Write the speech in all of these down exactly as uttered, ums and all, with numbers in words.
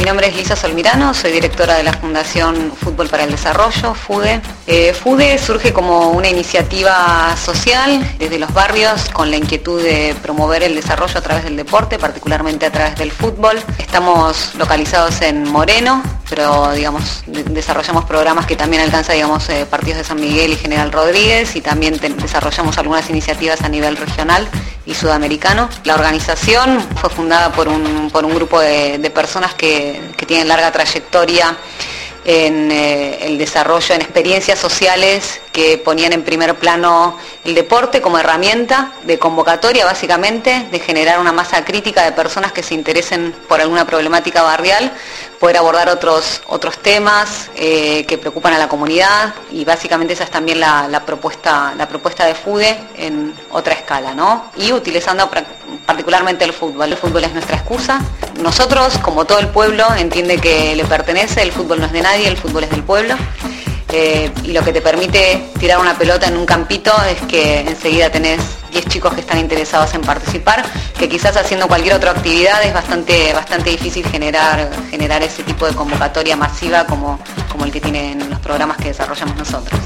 nombre es Lisa Solmirano, soy directora de la Fundación Fútbol para el Desarrollo, FUDE. Eh, FUDE surge como una iniciativa social desde los barrios con la inquietud de promover el desarrollo a través del deporte, particularmente a través del fútbol. Estamos localizados en Moreno, pero digamos, de- desarrollamos programas que también alcanzan digamos, eh, partidos de San Miguel y General Rodríguez, y también te- desarrollamos algunas iniciativas a nivel regional y sudamericano. La organización fue fundada por un, por un grupo de, de personas que, que tienen larga trayectoria en eh, el desarrollo, en experiencias sociales que ponían en primer plano el deporte como herramienta de convocatoria, básicamente, de generar una masa crítica de personas que se interesen por alguna problemática barrial, poder abordar otros, otros temas eh, que preocupan a la comunidad, y básicamente esa es también la, la propuesta, la propuesta de FUDE en otra escala, ¿no? Y utilizando pra- particularmente el fútbol. El fútbol es nuestra excusa. Nosotros, como todo el pueblo, entiende que le pertenece, el fútbol no es de nadie, el fútbol es del pueblo. Eh, y lo que te permite tirar una pelota en un campito es que enseguida tenés diez chicos que están interesados en participar, que quizás haciendo cualquier otra actividad es bastante, bastante difícil generar, generar ese tipo de convocatoria masiva como, como el que tienen los programas que desarrollamos nosotros.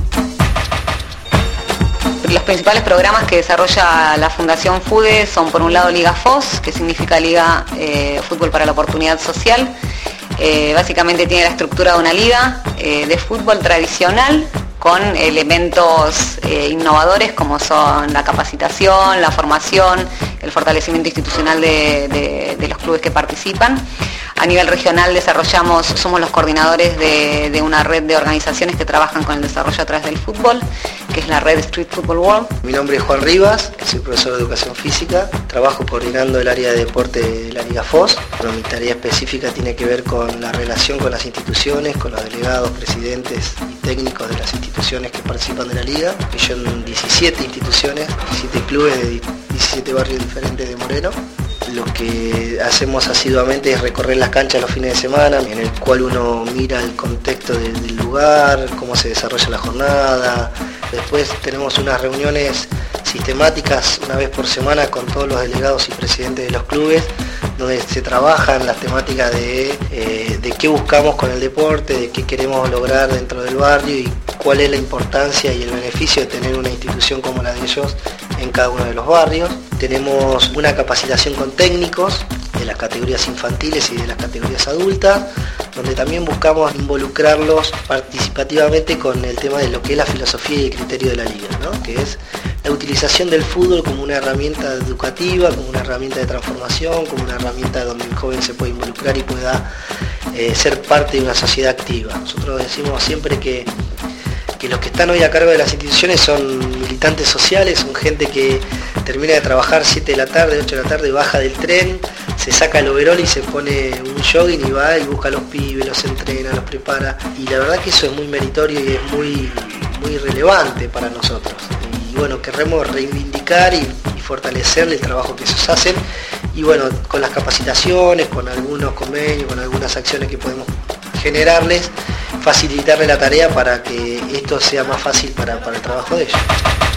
Los principales programas que desarrolla la Fundación FUDE son, por un lado, Liga FOS, que significa Liga eh, Fútbol para la Oportunidad Social. Eh, básicamente tiene la estructura de una liga eh, de fútbol tradicional con elementos eh, innovadores como son la capacitación, la formación, el fortalecimiento institucional de, de, de los clubes que participan. A nivel regional desarrollamos, somos los coordinadores de, de una red de organizaciones que trabajan con el desarrollo a través del fútbol, que es la red Street Football World. Mi nombre es Juan Rivas, soy profesor de Educación Física, trabajo coordinando el área de deporte de la Liga FOS, pero mi tarea específica tiene que ver con la relación con las instituciones, con los delegados, presidentes y técnicos de las instituciones que participan de la Liga, que son diecisiete instituciones, diecisiete clubes de diecisiete barrios diferentes de Moreno. Lo que hacemos asiduamente es recorrer las canchas los fines de semana, en el cual uno mira el contexto del, del lugar, cómo se desarrolla la jornada. Después tenemos unas reuniones sistemáticas una vez por semana con todos los delegados y presidentes de los clubes, donde se trabajan las temáticas de, eh, de qué buscamos con el deporte, de qué queremos lograr dentro del barrio y cuál es la importancia y el beneficio de tener una institución como la de ellos en cada uno de los barrios. Tenemos una capacitación con técnicos de las categorías infantiles y de las categorías adultas, donde también buscamos involucrarlos participativamente con el tema de lo que es la filosofía y el criterio de la liga, ¿no? Que es la utilización del fútbol como una herramienta educativa, como una herramienta de transformación, como una herramienta donde el joven se puede involucrar y pueda eh, ser parte de una sociedad activa. Nosotros decimos siempre que que los que están hoy a cargo de las instituciones son militantes sociales, son gente que termina de trabajar siete de la tarde, ocho de la tarde, baja del tren, se saca el overol y se pone un jogging y va y busca a los pibes, los entrena, los prepara. Y la verdad que eso es muy meritorio y es muy, muy relevante para nosotros. Y bueno, queremos reivindicar y, y fortalecer el trabajo que ellos hacen. Y bueno, con las capacitaciones, con algunos convenios, con algunas acciones que podemos generarles, facilitarle la tarea para que esto sea más fácil para, para el trabajo de ellos.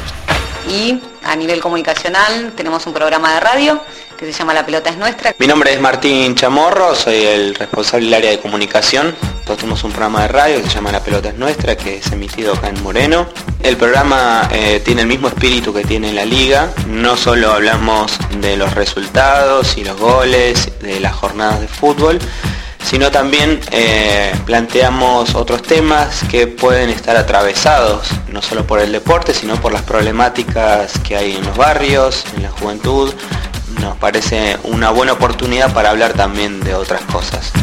Y a nivel comunicacional tenemos un programa de radio que se llama La Pelota es Nuestra. Mi nombre es Martín Chamorro, soy el responsable del área de comunicación. Nosotros tenemos un programa de radio que se llama La Pelota es Nuestra, que es emitido acá en Moreno. El programa eh, tiene el mismo espíritu que tiene la liga. No solo hablamos de los resultados y los goles, de las jornadas de fútbol, sino también eh, planteamos otros temas que pueden estar atravesados no solo por el deporte, sino por las problemáticas que hay en los barrios, en la juventud. Nos parece una buena oportunidad para hablar también de otras cosas.